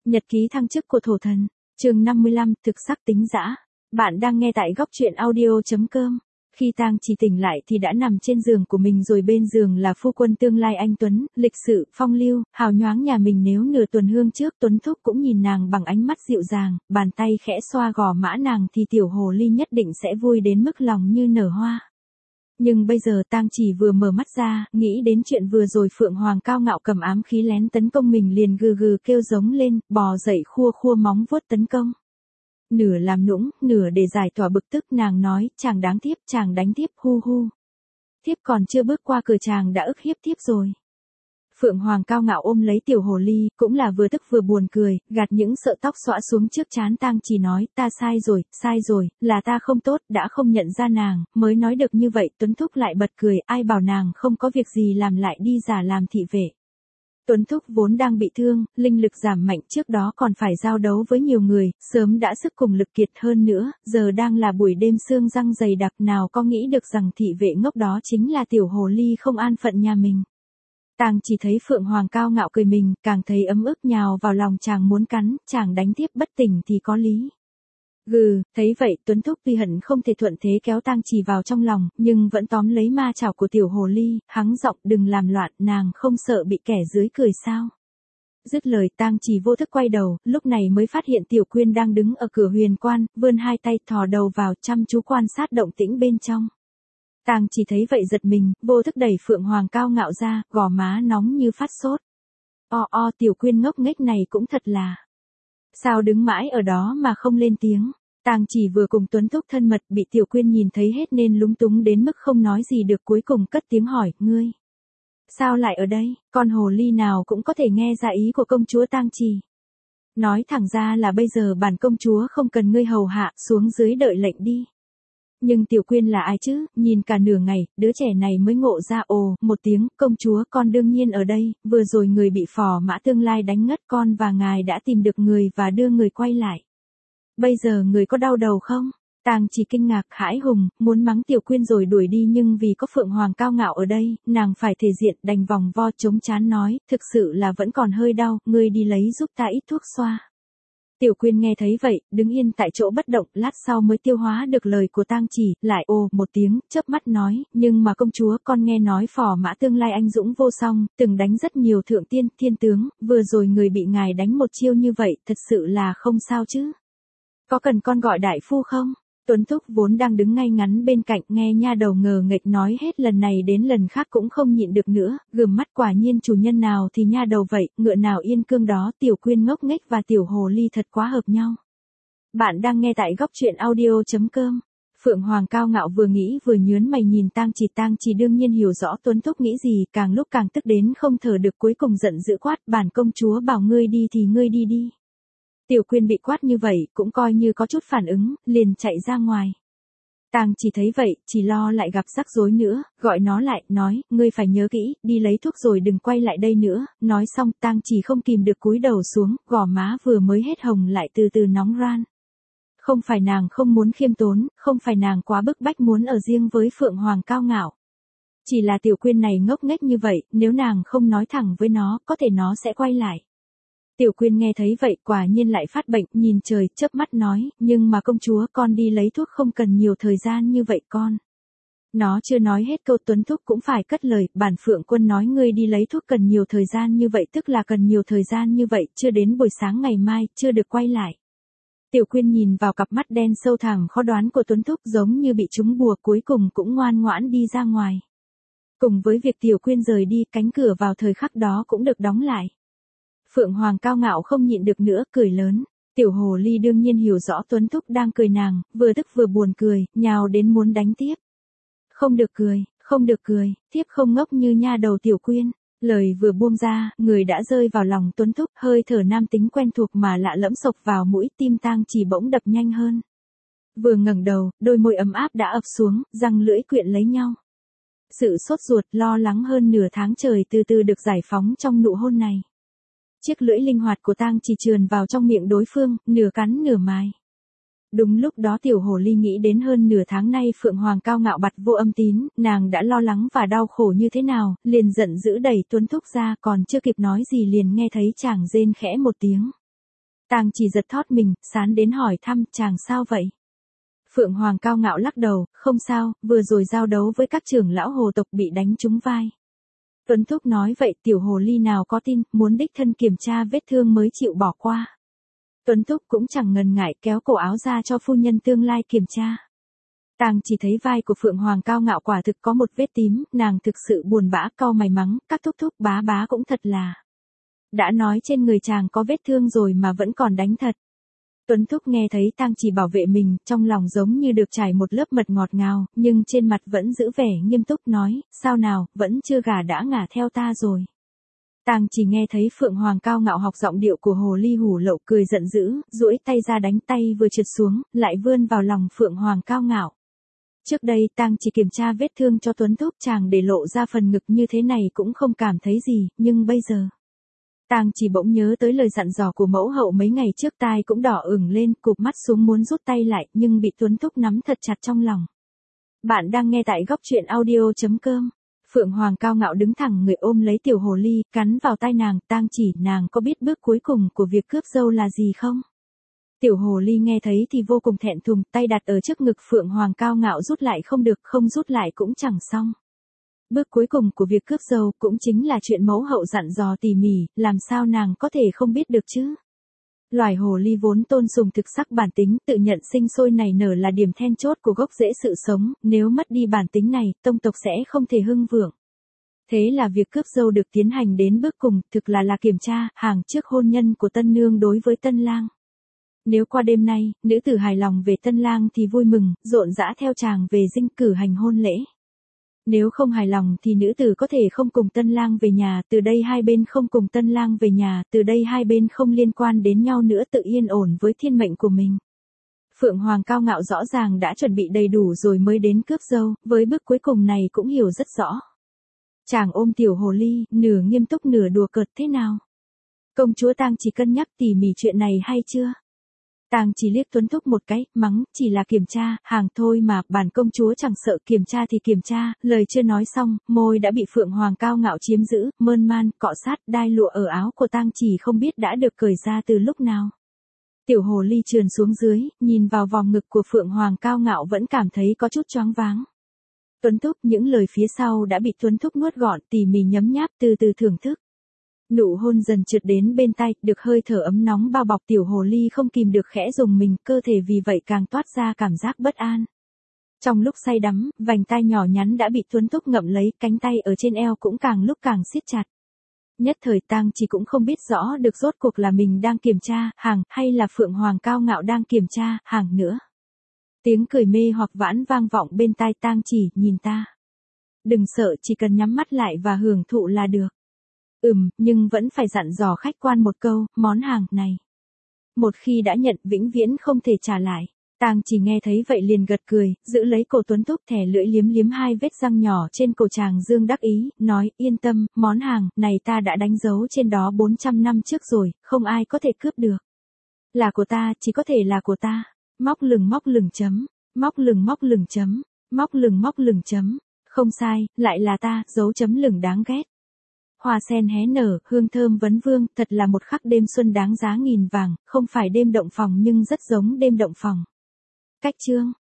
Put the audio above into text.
Nhật ký thăng chức của thổ thần. Chương 55, thực sắc tính dã. Bạn đang nghe tại góc truyện audio.com. Khi Tang Chỉ tỉnh lại thì đã nằm trên giường của mình rồi, bên giường là phu quân tương lai anh tuấn, lịch sự, phong lưu, hào nhoáng nhà mình. Nếu nửa tuần hương trước Tuấn Thúc cũng nhìn nàng bằng ánh mắt dịu dàng, bàn tay khẽ xoa gò má nàng thì tiểu hồ ly nhất định sẽ vui đến mức lòng như nở hoa. Nhưng bây giờ Tang Chỉ vừa mở mắt ra, nghĩ đến chuyện vừa rồi Phượng Hoàng cao ngạo cầm ám khí lén tấn công mình liền gừ gừ kêu giống lên, bò dậy khua khua móng vuốt tấn công. Nửa làm nũng, nửa để giải tỏa bực tức, nàng nói, chàng đáng thiếp, chàng đánh thiếp, hu hu. Thiếp còn chưa bước qua cửa chàng đã ức hiếp thiếp rồi. Phượng Hoàng cao ngạo ôm lấy tiểu hồ ly, cũng là vừa tức vừa buồn cười, gạt những sợi tóc xõa xuống trước trán. Tang Chỉ nói, ta sai rồi, là ta không tốt, đã không nhận ra nàng, mới nói được như vậy. Tuấn Thúc lại bật cười, ai bảo nàng không có việc gì làm lại đi giả làm thị vệ. Tuấn Thúc vốn đang bị thương, linh lực giảm mạnh, trước đó còn phải giao đấu với nhiều người, sớm đã sức cùng lực kiệt, hơn nữa, giờ đang là buổi đêm sương răng dày đặc, nào có nghĩ được rằng thị vệ ngốc đó chính là tiểu hồ ly không an phận nhà mình. Tang Chỉ thấy Phượng Hoàng cao ngạo cười mình, càng thấy ấm ức, nhào vào lòng chàng muốn cắn, chàng đánh tiếp bất tỉnh thì có lý. Thấy vậy Tuấn Thúc tuy hận không thể thuận thế kéo Tang Chỉ vào trong lòng, nhưng vẫn tóm lấy ma chảo của tiểu hồ ly, hắng giọng, đừng làm loạn, nàng không sợ bị kẻ dưới cười sao. Dứt lời Tang Chỉ vô thức quay đầu, lúc này mới phát hiện Tiểu Quyên đang đứng ở cửa huyền quan, vươn hai tay thò đầu vào chăm chú quan sát động tĩnh bên trong. Tang Chỉ thấy vậy giật mình, vô thức đẩy Phượng Hoàng cao ngạo ra, gò má nóng như phát sốt. Tiểu Quyên ngốc nghếch này cũng thật là. Sao đứng mãi ở đó mà không lên tiếng? Tang Chỉ vừa cùng Tuấn Thúc thân mật, bị Tiểu Quyên nhìn thấy hết nên lúng túng đến mức không nói gì được, cuối cùng cất tiếng hỏi, ngươi sao lại ở đây? Con hồ ly nào cũng có thể nghe ra ý của công chúa Tang Chỉ. Nói thẳng ra là bây giờ bản công chúa không cần ngươi hầu hạ, xuống dưới đợi lệnh đi. Nhưng Tiểu Quyên là ai chứ, nhìn cả nửa ngày, đứa trẻ này mới ngộ ra, một tiếng, công chúa con đương nhiên ở đây, vừa rồi người bị phò mã tương lai đánh ngất, con và ngài đã tìm được người và đưa người quay lại. Bây giờ người có đau đầu không? Tang Chỉ kinh ngạc, hãi hùng, muốn mắng Tiểu Quyên rồi đuổi đi, nhưng vì có Phượng Hoàng cao ngạo ở đây, nàng phải thể diện, đành vòng vo chống trán nói, thực sự là vẫn còn hơi đau, ngươi đi lấy giúp ta ít thuốc xoa. Tiểu Quyên nghe thấy vậy, đứng yên tại chỗ bất động, lát sau mới tiêu hóa được lời của Tang Chỉ, lại một tiếng, chớp mắt nói, nhưng mà công chúa, con nghe nói phò mã tương lai anh dũng vô song, từng đánh rất nhiều thượng tiên, thiên tướng, vừa rồi người bị ngài đánh một chiêu như vậy, thật sự là không sao chứ? Có cần con gọi đại phu không? Tuấn Thúc vốn đang đứng ngay ngắn bên cạnh, nghe nha đầu ngờ nghệch nói hết lần này đến lần khác cũng không nhịn được nữa, gườm mắt, quả nhiên chủ nhân nào thì nha đầu vậy, ngựa nào yên cương đó. Tiểu Quyên ngốc nghếch và tiểu hồ ly thật quá hợp nhau. Bạn đang nghe tại góc truyện audio.com. Phượng Hoàng cao ngạo vừa nghĩ vừa nhướng mày nhìn Tang Chỉ đương nhiên hiểu rõ Tuấn Thúc nghĩ gì, càng lúc càng tức đến không thở được, cuối cùng giận dữ quát, bản công chúa bảo ngươi đi thì ngươi đi đi. Tiểu Quyên bị quát như vậy, cũng coi như có chút phản ứng, liền chạy ra ngoài. Tang Chỉ thấy vậy, chỉ lo lại gặp rắc rối nữa, gọi nó lại, nói, ngươi phải nhớ kỹ, đi lấy thuốc rồi đừng quay lại đây nữa. Nói xong, Tang Chỉ không kìm được cúi đầu xuống, gò má vừa mới hết hồng lại từ từ nóng ran. Không phải nàng không muốn khiêm tốn, không phải nàng quá bức bách muốn ở riêng với Phượng Hoàng cao ngạo. Chỉ là Tiểu Quyên này ngốc nghếch như vậy, nếu nàng không nói thẳng với nó, có thể nó sẽ quay lại. Tiểu Quyên nghe thấy vậy, quả nhiên lại phát bệnh, nhìn trời, chớp mắt nói, nhưng mà công chúa, con đi lấy thuốc không cần nhiều thời gian như vậy con. Nó chưa nói hết câu, Tuấn Thúc cũng phải cất lời, bản Phượng Quân nói ngươi đi lấy thuốc cần nhiều thời gian như vậy, tức là cần nhiều thời gian như vậy, chưa đến buổi sáng ngày mai, chưa được quay lại. Tiểu Quyên nhìn vào cặp mắt đen sâu thẳm khó đoán của Tuấn Thúc, giống như bị trúng bùa, cuối cùng cũng ngoan ngoãn đi ra ngoài. Cùng với việc Tiểu Quyên rời đi, cánh cửa vào thời khắc đó cũng được đóng lại. Phượng Hoàng cao ngạo không nhịn được nữa, cười lớn. Tiểu hồ ly đương nhiên hiểu rõ Tuấn Thúc đang cười nàng, vừa tức vừa buồn cười, nhào đến muốn đánh tiếp. Không được cười, tiếp không ngốc như nha đầu Tiểu Quyên. Lời vừa buông ra, người đã rơi vào lòng Tuấn Thúc, hơi thở nam tính quen thuộc mà lạ lẫm sộc vào mũi, tim Tang Chỉ bỗng đập nhanh hơn. Vừa ngẩng đầu, đôi môi ấm áp đã ập xuống, răng lưỡi quyện lấy nhau. Sự sốt ruột, lo lắng hơn nửa tháng trời từ từ được giải phóng trong nụ hôn này. Chiếc lưỡi linh hoạt của Tang Chỉ trườn vào trong miệng đối phương, nửa cắn nửa mài. Đúng lúc đó tiểu hồ ly nghĩ đến hơn nửa tháng nay Phượng Hoàng cao ngạo bặt vô âm tín, nàng đã lo lắng và đau khổ như thế nào, liền giận dữ đẩy Tuấn Thúc ra, còn chưa kịp nói gì liền nghe thấy chàng rên khẽ một tiếng. Tang Chỉ giật thót mình, sán đến hỏi thăm, chàng sao vậy? Phượng Hoàng cao ngạo lắc đầu, không sao, vừa rồi giao đấu với các trưởng lão hồ tộc bị đánh trúng vai. Tuấn Thúc nói vậy tiểu hồ ly nào có tin, muốn đích thân kiểm tra vết thương mới chịu bỏ qua. Tuấn Thúc cũng chẳng ngần ngại kéo cổ áo ra cho phu nhân tương lai kiểm tra. Tang Chỉ thấy vai của Phượng Hoàng cao ngạo quả thực có một vết tím, nàng thực sự buồn bã cau mày mắng, các thúc thúc bá bá cũng thật là. Đã nói trên người chàng có vết thương rồi mà vẫn còn đánh thật. Tuấn Thúc nghe thấy Tang Chỉ bảo vệ mình, trong lòng giống như được trải một lớp mật ngọt ngào, nhưng trên mặt vẫn giữ vẻ nghiêm túc nói, sao nào, vẫn chưa gà đã ngả theo ta rồi. Tang Chỉ nghe thấy Phượng Hoàng cao ngạo học giọng điệu của hồ ly hủ lậu cười giận dữ, duỗi tay ra đánh tay vừa trượt xuống, lại vươn vào lòng Phượng Hoàng cao ngạo. Trước đây Tang Chỉ kiểm tra vết thương cho Tuấn Thúc chàng để lộ ra phần ngực như thế này cũng không cảm thấy gì, nhưng bây giờ. Tang Chỉ bỗng nhớ tới lời dặn dò của mẫu hậu mấy ngày trước, tai cũng đỏ ửng lên, cụp mắt xuống muốn rút tay lại, nhưng bị Tuấn Thúc nắm thật chặt trong lòng. Bạn đang nghe tại góc truyện audio.com. Phượng Hoàng cao ngạo đứng thẳng người ôm lấy tiểu hồ ly, cắn vào tai nàng, Tang Chỉ, nàng có biết bước cuối cùng của việc cướp dâu là gì không? Tiểu hồ ly nghe thấy thì vô cùng thẹn thùng, tay đặt ở trước ngực Phượng Hoàng cao ngạo, rút lại không được, không rút lại cũng chẳng xong. Bước cuối cùng của việc cướp dâu cũng chính là chuyện mẫu hậu dặn dò tỉ mỉ, làm sao nàng có thể không biết được chứ? Loài hồ ly vốn tôn sùng thực sắc bản tính, tự nhận sinh sôi nảy nở là điểm then chốt của gốc rễ sự sống, nếu mất đi bản tính này, tông tộc sẽ không thể hưng vượng. Thế là việc cướp dâu được tiến hành đến bước cùng, thực là kiểm tra, hàng trước hôn nhân của tân nương đối với tân lang. Nếu qua đêm nay, nữ tử hài lòng về tân lang thì vui mừng, rộn rã theo chàng về dinh cử hành hôn lễ. Nếu không hài lòng thì nữ tử có thể không cùng tân lang về nhà, từ đây hai bên không cùng tân lang về nhà, từ đây hai bên không liên quan đến nhau nữa, tự yên ổn với thiên mệnh của mình. Phượng Hoàng cao ngạo rõ ràng đã chuẩn bị đầy đủ rồi mới đến cướp dâu, với bước cuối cùng này cũng hiểu rất rõ. Chàng ôm tiểu hồ ly, nửa nghiêm túc nửa đùa cợt, thế nào? Công chúa Tang Chỉ cân nhắc tỉ mỉ chuyện này hay chưa? Tang Chỉ liếc Tuấn Thúc một cái, mắng, chỉ là kiểm tra, hàng thôi mà, bản công chúa chẳng sợ, kiểm tra thì kiểm tra, lời chưa nói xong, môi đã bị Phượng Hoàng cao ngạo chiếm giữ, mơn man, cọ sát, đai lụa ở áo của Tang Chỉ không biết đã được cởi ra từ lúc nào. Tiểu hồ ly trườn xuống dưới, nhìn vào vòng ngực của Phượng Hoàng cao ngạo vẫn cảm thấy có chút choáng váng. Tuấn Thúc, những lời phía sau đã bị Tuấn Thúc nuốt gọn, tỉ mỉ nhấm nháp, từ từ thưởng thức. Nụ hôn dần trượt đến bên tai, được hơi thở ấm nóng bao bọc, tiểu hồ ly không kìm được khẽ rùng mình, cơ thể vì vậy càng toát ra cảm giác bất an. Trong lúc say đắm, vành tai nhỏ nhắn đã bị Tuấn Thúc ngậm lấy, cánh tay ở trên eo cũng càng lúc càng siết chặt. Nhất thời Tang Chỉ cũng không biết rõ được rốt cuộc là mình đang kiểm tra hàng, hay là Phượng Hoàng cao ngạo đang kiểm tra hàng nữa. Tiếng cười mê hoặc vãn vang vọng bên tai Tang Chỉ, nhìn ta. Đừng sợ, chỉ cần nhắm mắt lại và hưởng thụ là được. Nhưng vẫn phải dặn dò khách quan một câu, món hàng này. Một khi đã nhận vĩnh viễn không thể trả lại. Tang Chỉ nghe thấy vậy liền gật cười, giữ lấy cổ Tuấn Thúc, thè lưỡi liếm liếm hai vết răng nhỏ trên cổ chàng dương đắc ý, nói, yên tâm, món hàng này ta đã đánh dấu trên đó 400 năm trước rồi, không ai có thể cướp được. Là của ta, chỉ có thể là của ta. Móc lừng chấm, móc lừng chấm, móc lừng chấm, không sai, lại là ta, dấu chấm lửng đáng ghét. Hoa sen hé nở, hương thơm vấn vương, thật là một khắc đêm xuân đáng giá nghìn vàng, không phải đêm động phòng nhưng rất giống đêm động phòng. Cách chương